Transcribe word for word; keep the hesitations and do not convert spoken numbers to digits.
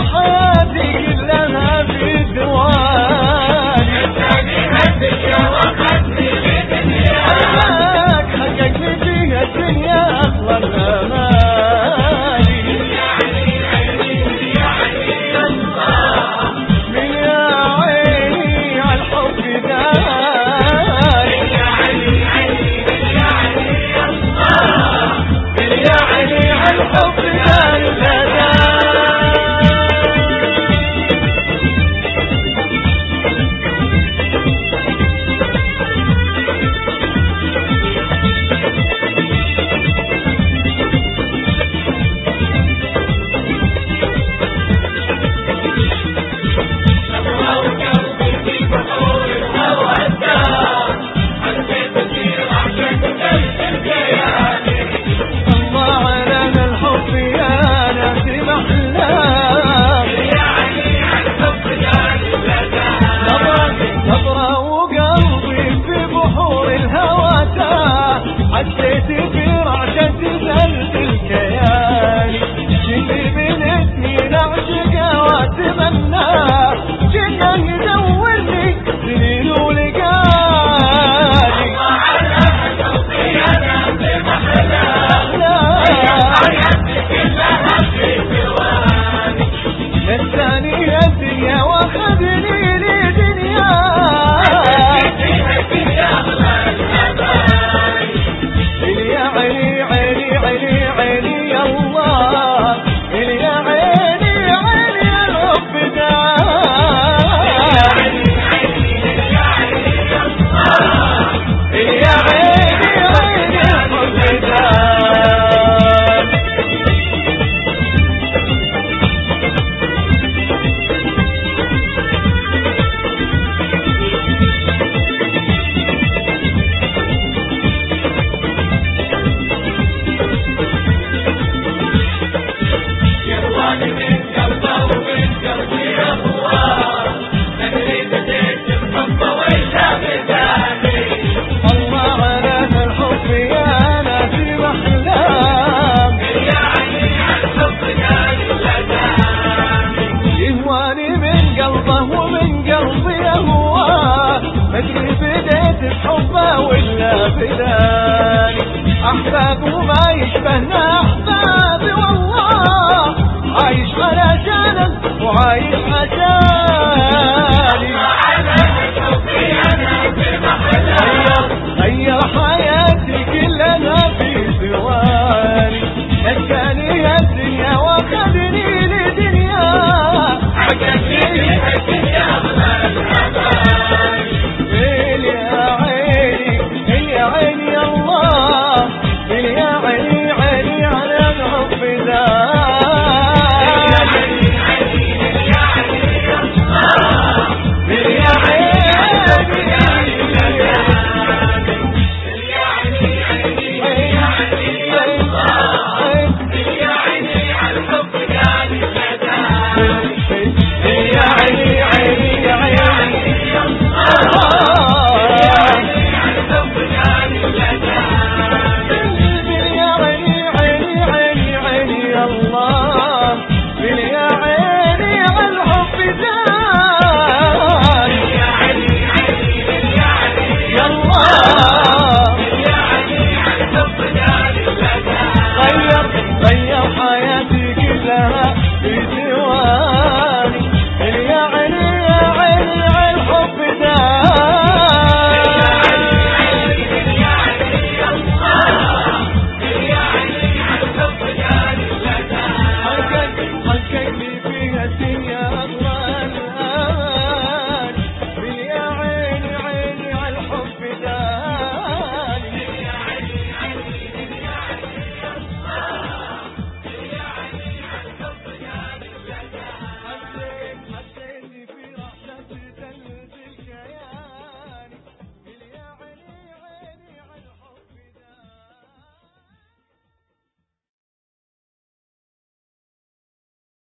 حياتي كلها في ثواني الدنيا واخدني بدنياك حققني فيها الدنيا اغلى الاماني من يا عيني عالحب داري من يا عيني عالحب داري عديت في رعشة زلت الكيان جيلي بلدني نعشق واتمنى جنة يدورني سنين ولقاني الله على شوقي انا في محلاه حياتي كلها في ثواني نساني الدنيا واخذني لدنيا عيني عيني عيني عيني يا الله يا عيني عيني الحب داري يا عيني عيني يا عيني عيني الحب داري ومن قلبي هواه مدري بديت بحبه ولا بداني احباب وما يشبهنا احبابي والله عايش علشانه وعايش عشاني غير حياتي كلها في ثواني نساني الدنيا واخذني لدنيا حققني